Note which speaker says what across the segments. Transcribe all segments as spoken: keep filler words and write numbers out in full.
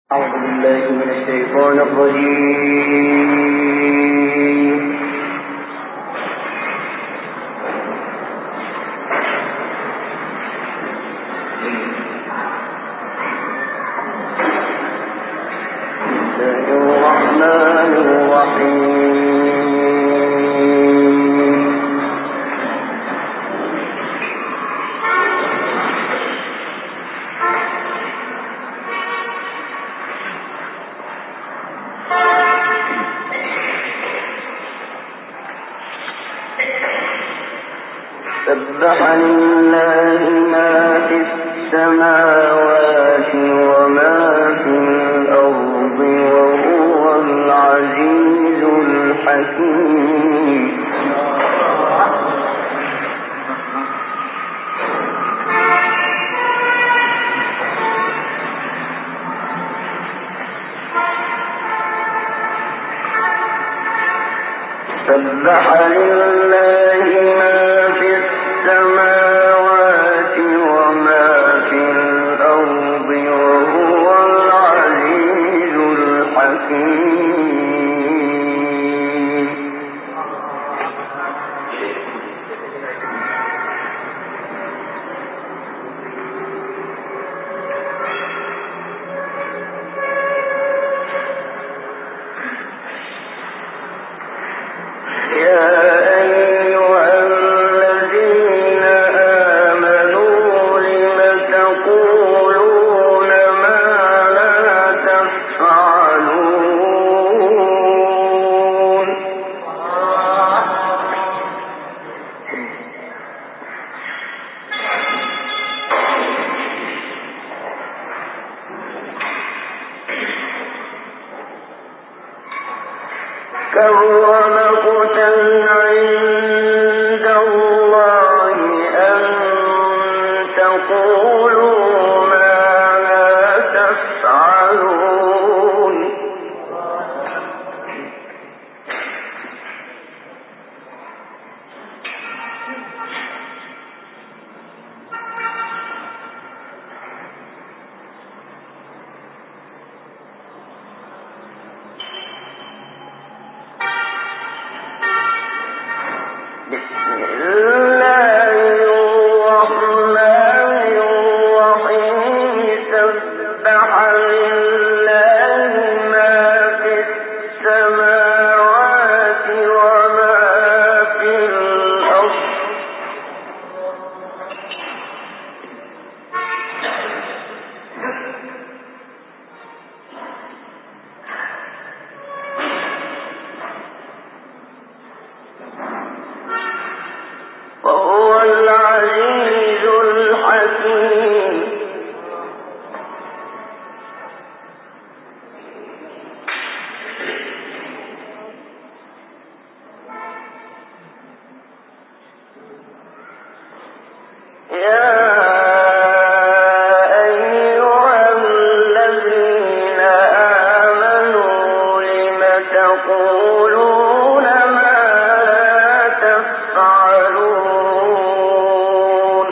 Speaker 1: أعوذ بالله من الشيطان الرجيم. بسم الله الرحمن الرحيم. سبح لله ما في السماوات وما في الأرض وهو العزيز الحكيم. سبح لله ما في السماوات وما في الأرض وهو العزيز الحكيم. يا أيها الذين آمنوا لم تقولون ما لا تفعلون. كبر مقتا عند الله أن تقولوا ما لا تفعلون. بسم الله الرحمن الرحيم. سبح لله ما في السماوات وما في الأرض وهو العزيز الحكيم. يا أيها الذين آمنوا لم تقولون ما لا تفعلون.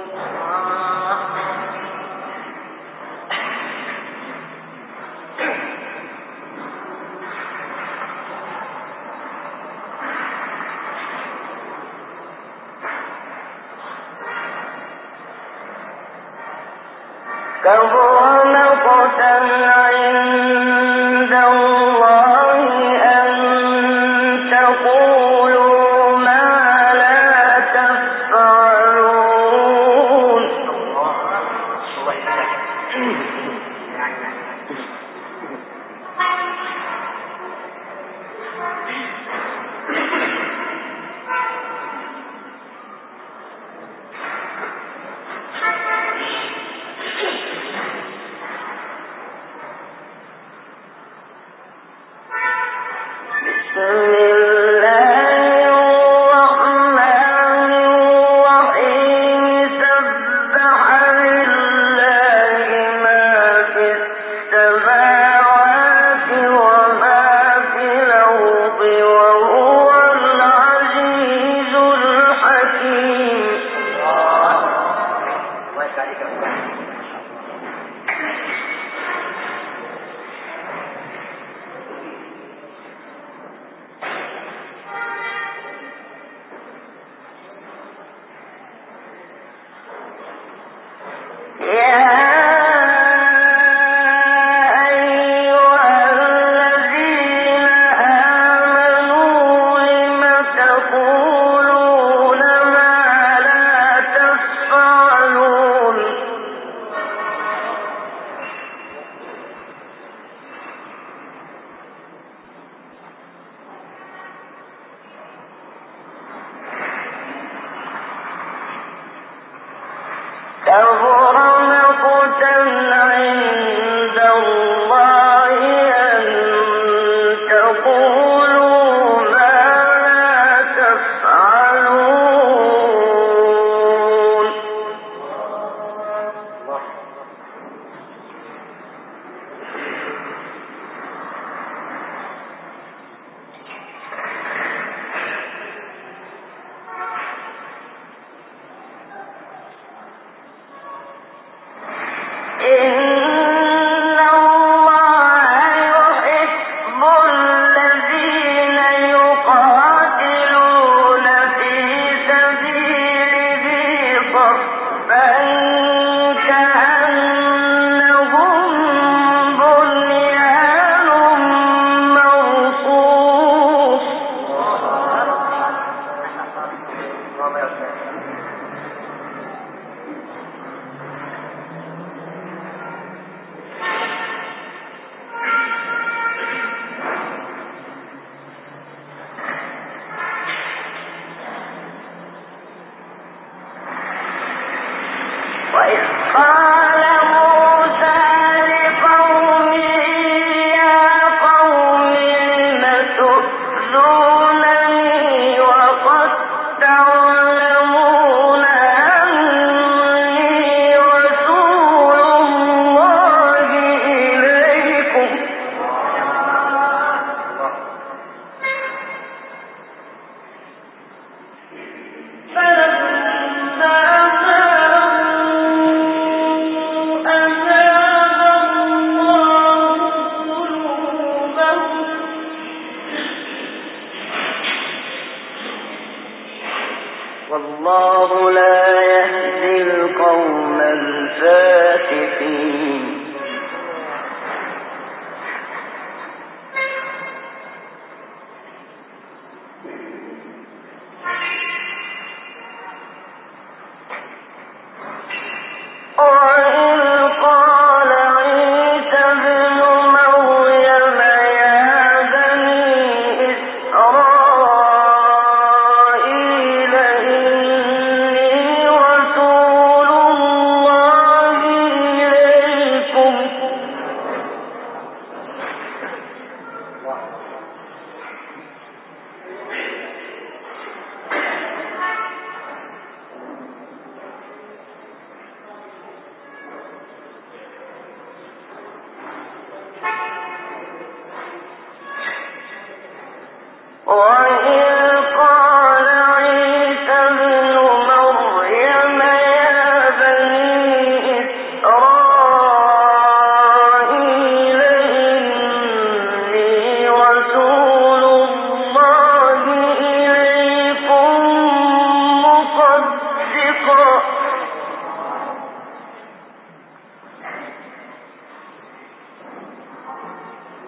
Speaker 1: كبر مقتا عند الله أن تقولوا ما لا تفعلون. بسم الله الرحمن الرحيم. سبح لله ما في السماوات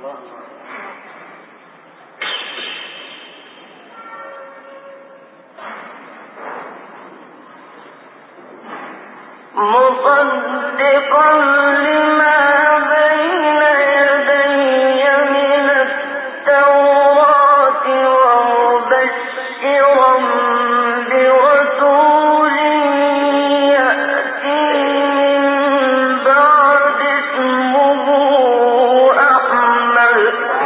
Speaker 1: مصدقا لما بين يدي من التوراة ومبشرا برسول يأتي من بعد اسمه أحمد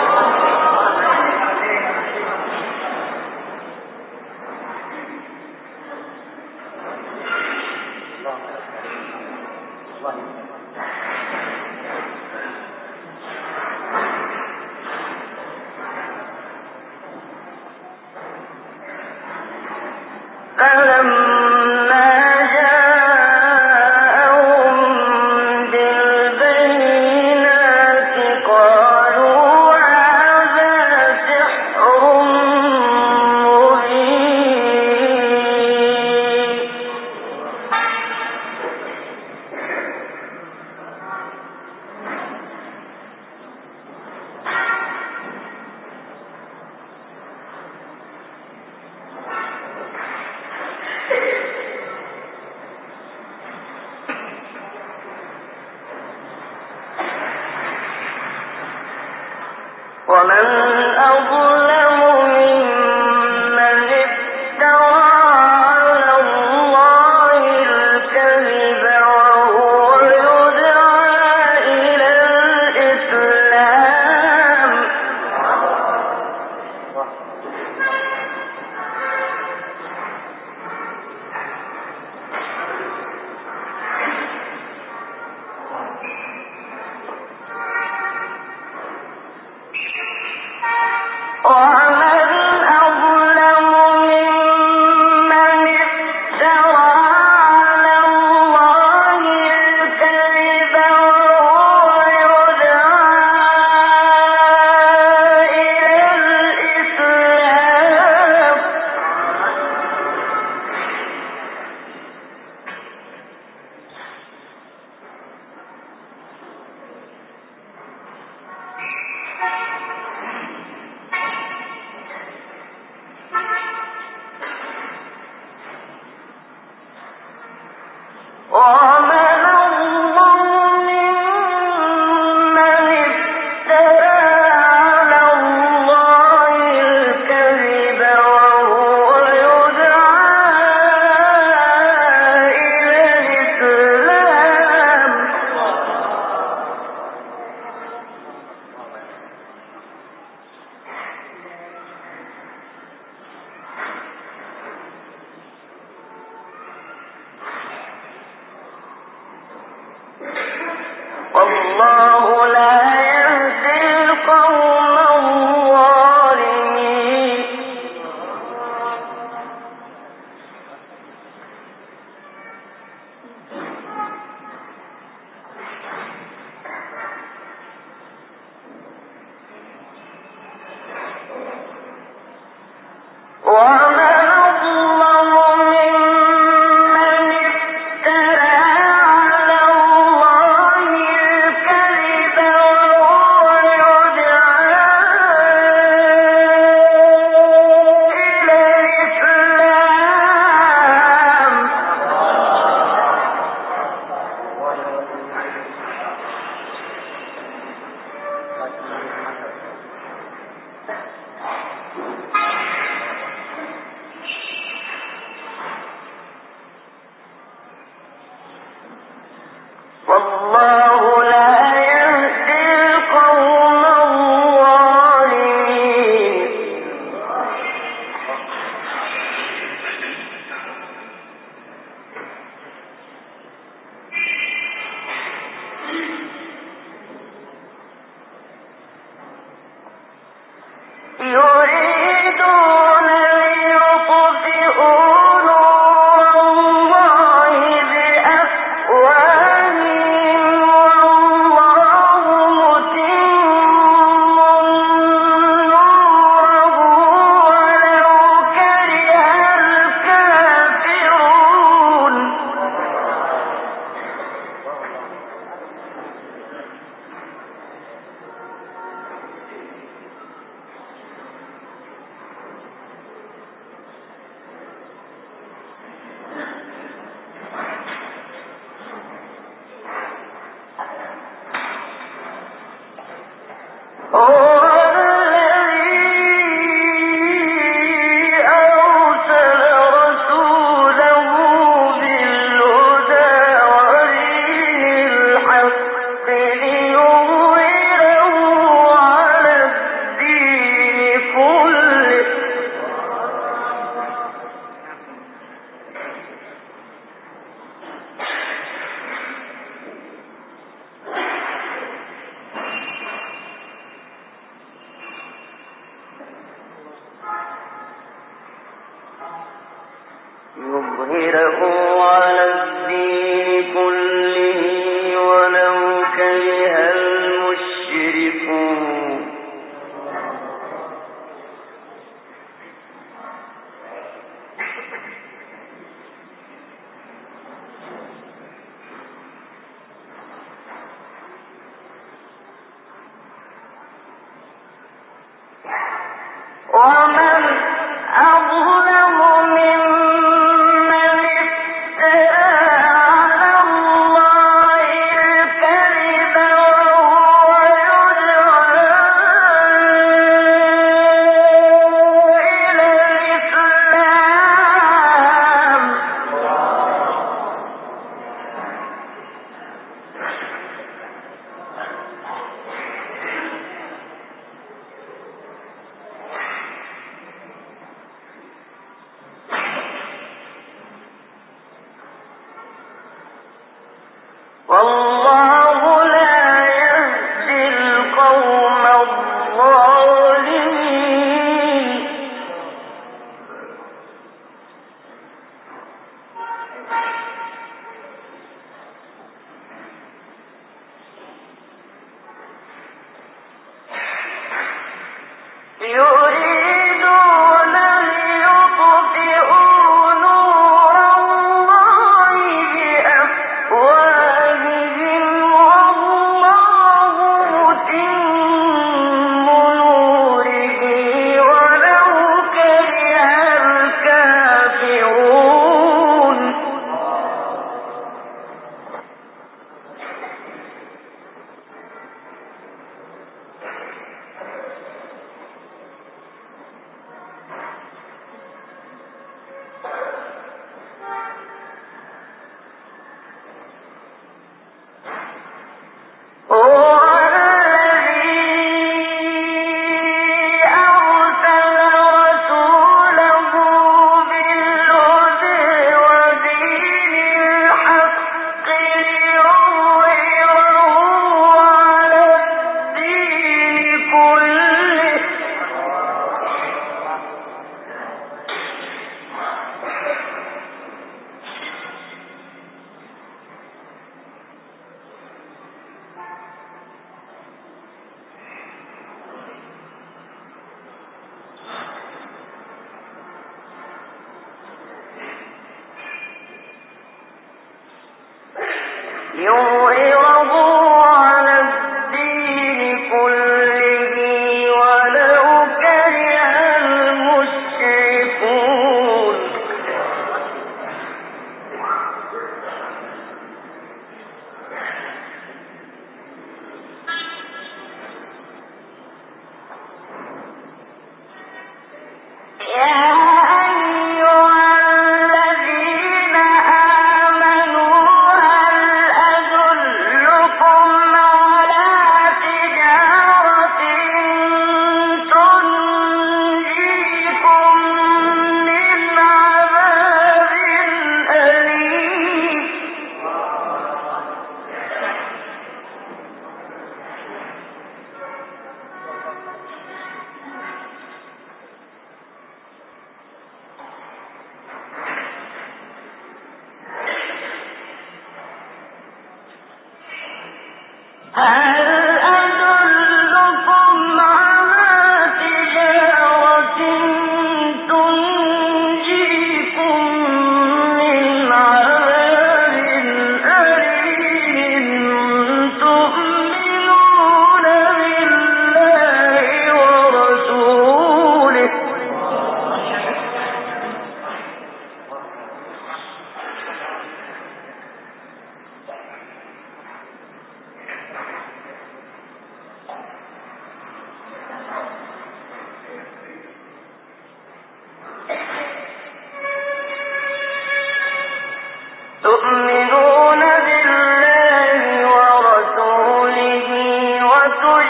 Speaker 1: فلما جاءهم بالبينات قالوا هذا سحر مبين ومن أظلم ممن افترى على الله الكذب وهو يدعى إلى الإسلام ومن أظلم ممن افترى على الله الكذب وهو يدعى إلى الإسلام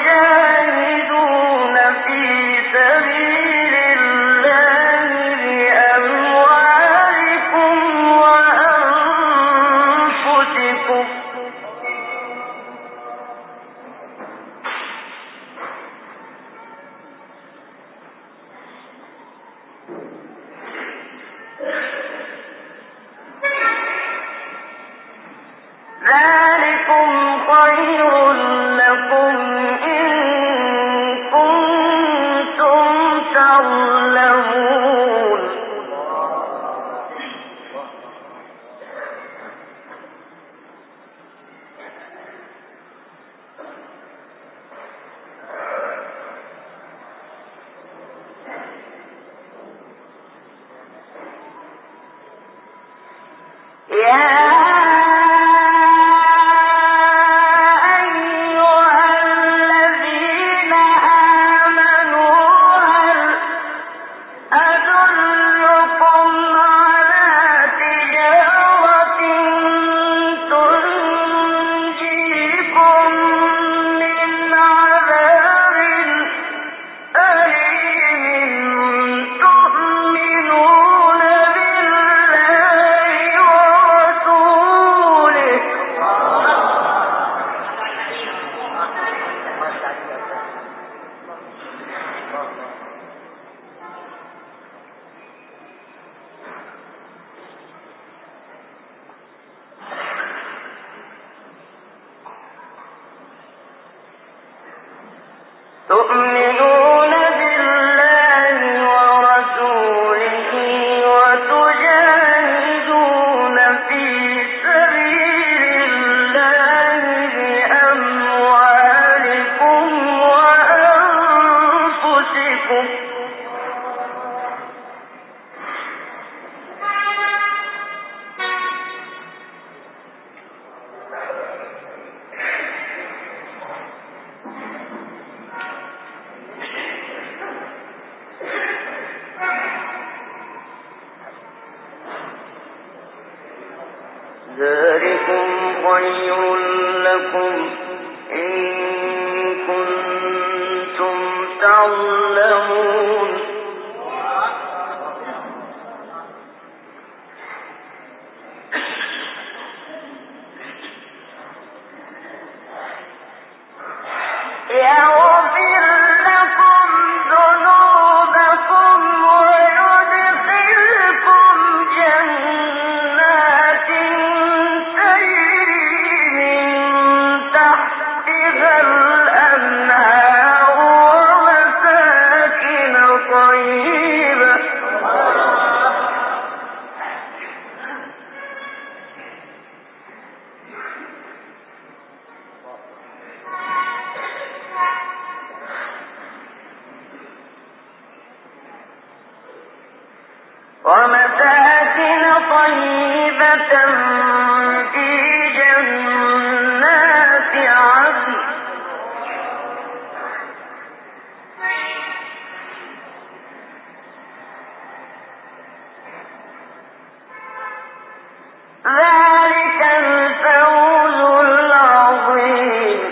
Speaker 1: وتجاهدون في سبيل الله بأموالكم وأنفسكم ذلكم خير لكم إن كنتم تعلمون يا تؤمنون بالله ورسوله وتجاهدون في سبيل الله بأموالكم وأنفسكم ذلكم خير لكم إن كنتم تعلمون يغفر لكم ذنوبكم ويدخلكم جنات تجري من تحتها الأنهار ومساكن طيبة ومساكن طيبة في جنات عدن ذلك الفوز العظيم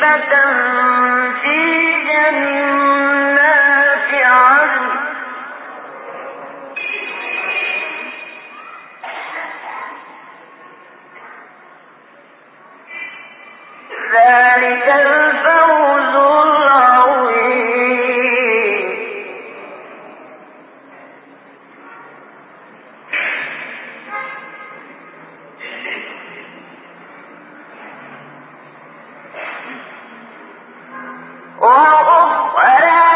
Speaker 1: في جنات عدن ذلك الفوز العظيم. وأخرى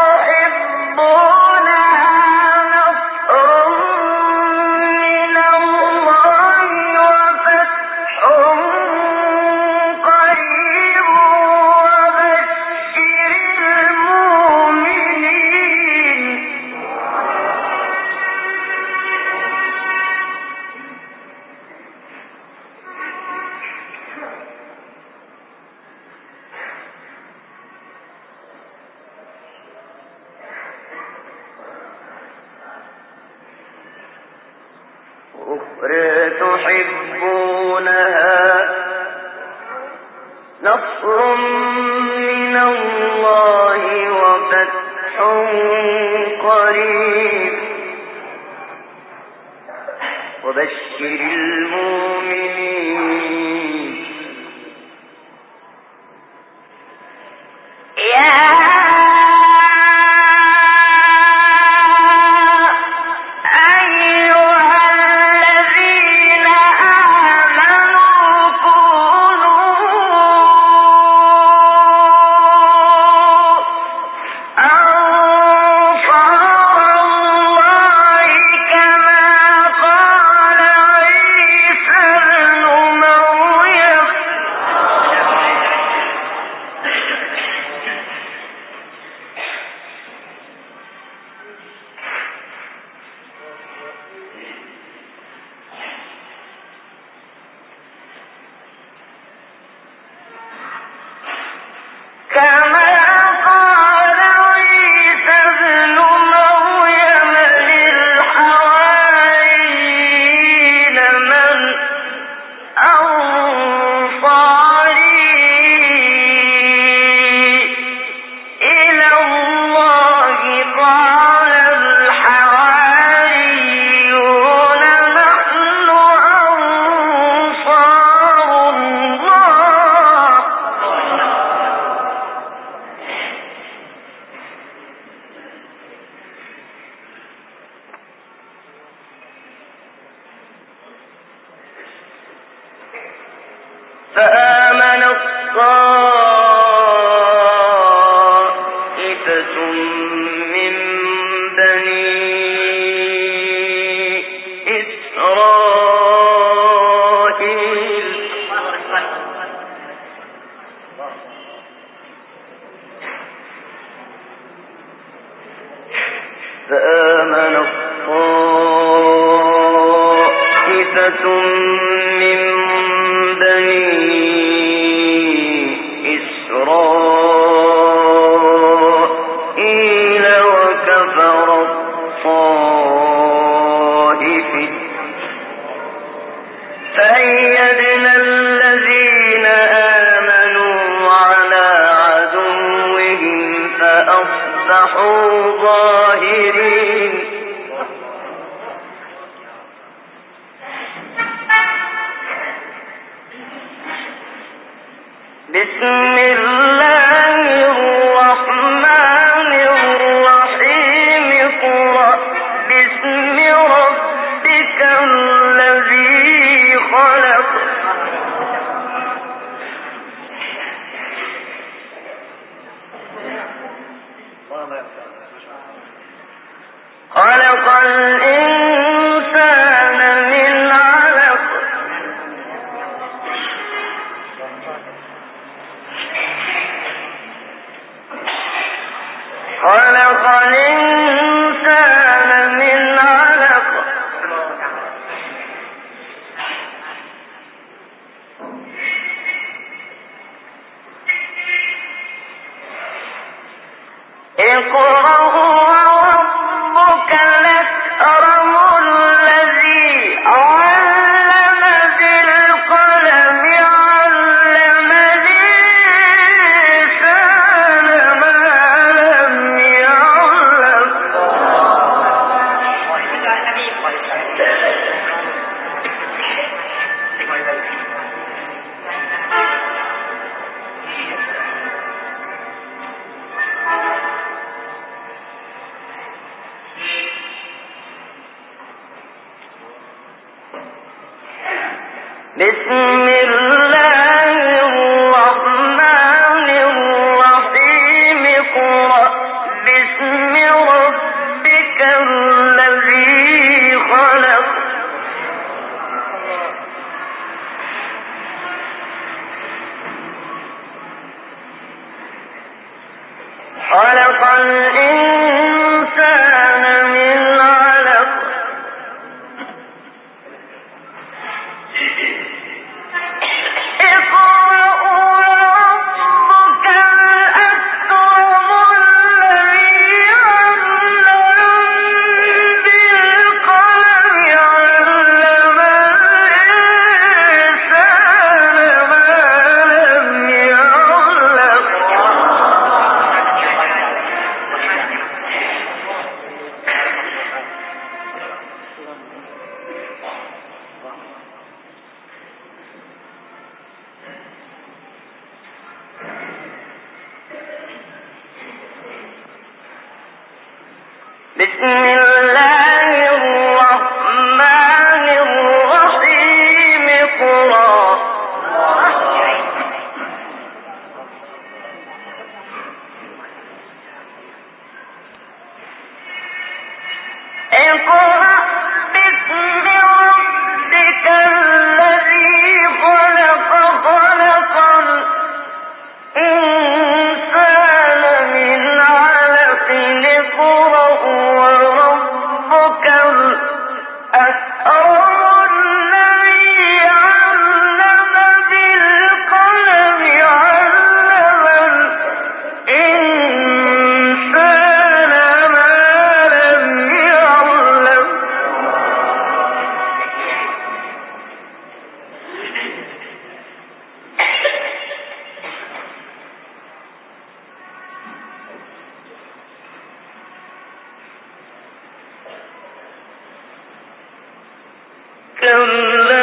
Speaker 1: تحبونها نصر من الله وفتح قريب وبشر المؤمنين. أخرى تحبونها نصر من الله وفتح قريب وبشر المؤمنين. يا فآمنت طائفة من بني إسرائيل فآمنت طائفة من إسرائيل وكفر الطائفة فأيدنا الذين آمنوا على عدوهم فأصبحوا ظاهرين. بسم الله الرحمن الرحيم اقرأ باسم ربك الذي خلق خلق الإنسان من علق خلق الإنسان من علق اقرأ وربك الأكرم الذي علم بالقلم علم الإنسان بسم الله الرحمن الرحيم اقرأ باسم ربك الذي خلق خلق الإنسان من علق بسم الله الرحمن الرحيم اقرأ اقرأ باسم ربك الذي خلق خلق الإنسان من علق اقرأ وربك الأكرم الذي علم بالقلم علم الإنسان ما لم يعلم كلا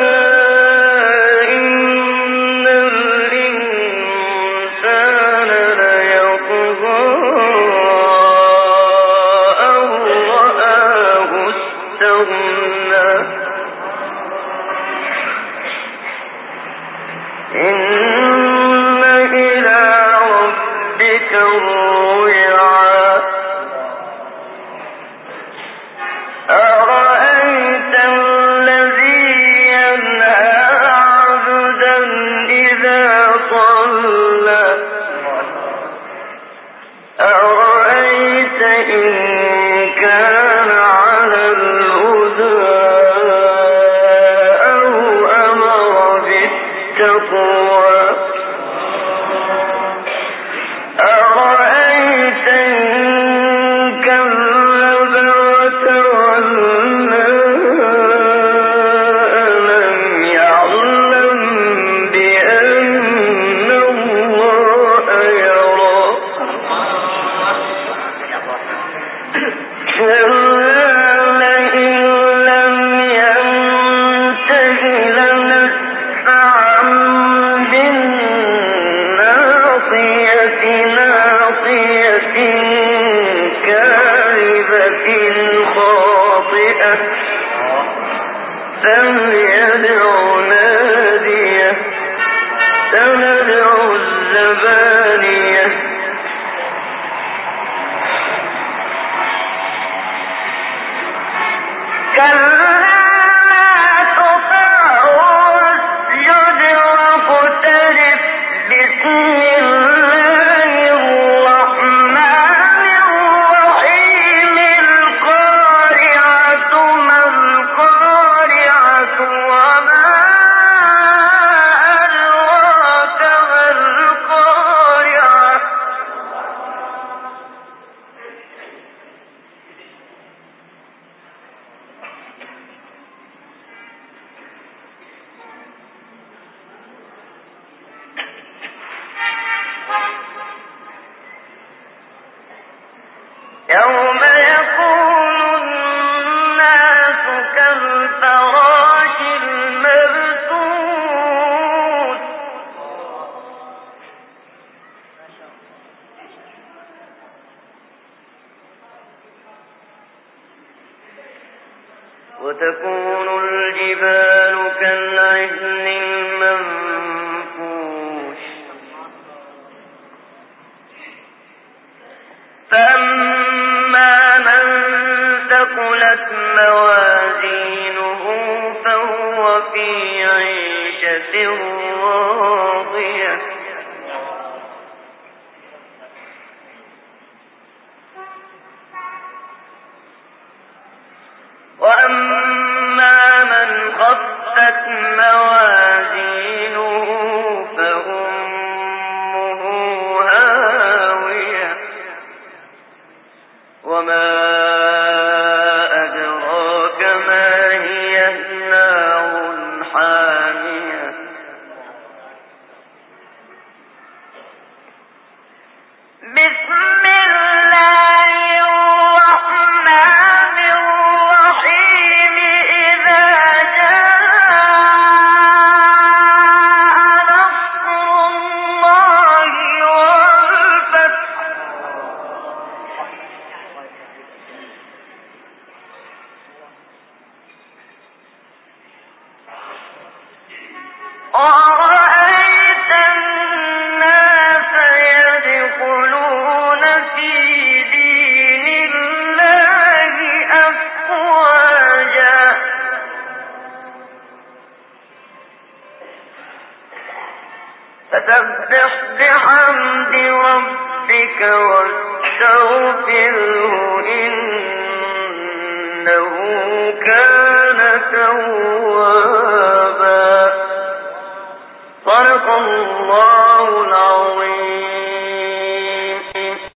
Speaker 1: إن الإنسان ليطغى أن رآه استغنى إن إلى ربك الرجعى أرأيت الذي ينهى عبدا إذا صلى أرأيت إن كان على الهدى أو أمر بالتقوى أرأيت إن كذب وتولى ألم يعلم بأن الله يرى كلا لئن لم ينته لنسفعا بالناصية ناصية كاذبة خاطئة فليدع ناديه سندع الزبانية كلا لا تطعه واسجد واقترب بسم الله الرحمن الرحيم القارعة ما القارعة وما أدراك ما القارعة يوم يكون الناس كالفراش المبثوث وتكون الجبال كالعهن المنفوش فأما من ثقلت موازينه فهو في عيشة راضية وأما من خفت موازينه فأمه هاوية وما أدراك ما هي نار حامية بسم الله الرحمن الرحيم إذا جاء نصر الله والفتح ورأيت الناس يدخلون في دين الله أفواجا فسبح بحمد ربك واستغفره